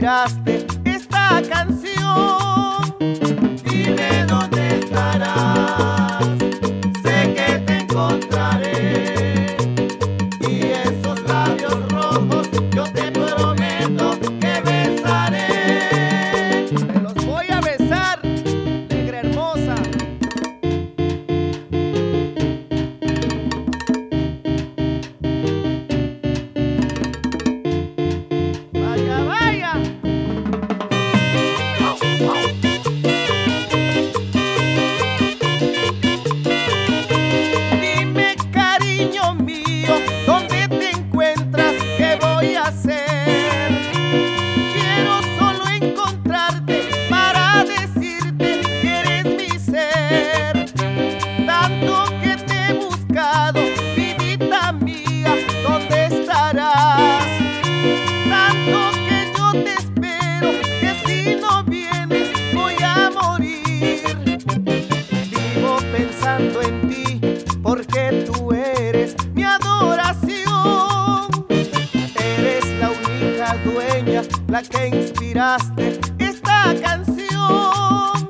inspiraste esta canción. Dime dónde estarás, sé que te encontraré, y esos labios rojos yo te prometo que besaré. Te los voy a besar, negra hermosa. Vaya, vaya. Dime, cariño mío, ¿dónde te encuentras? ¿Qué voy a hacer? Quiero solo encontrarte para decirte que eres mi ser. Tanto que te he buscado, vidita mía, ¿dónde estarás? Tanto que yo te espero, que si no vienes voy a morir. Vivo pensando en ti, porque tú eres mi adoración. Eres la única dueña, la que inspiraste esta canción.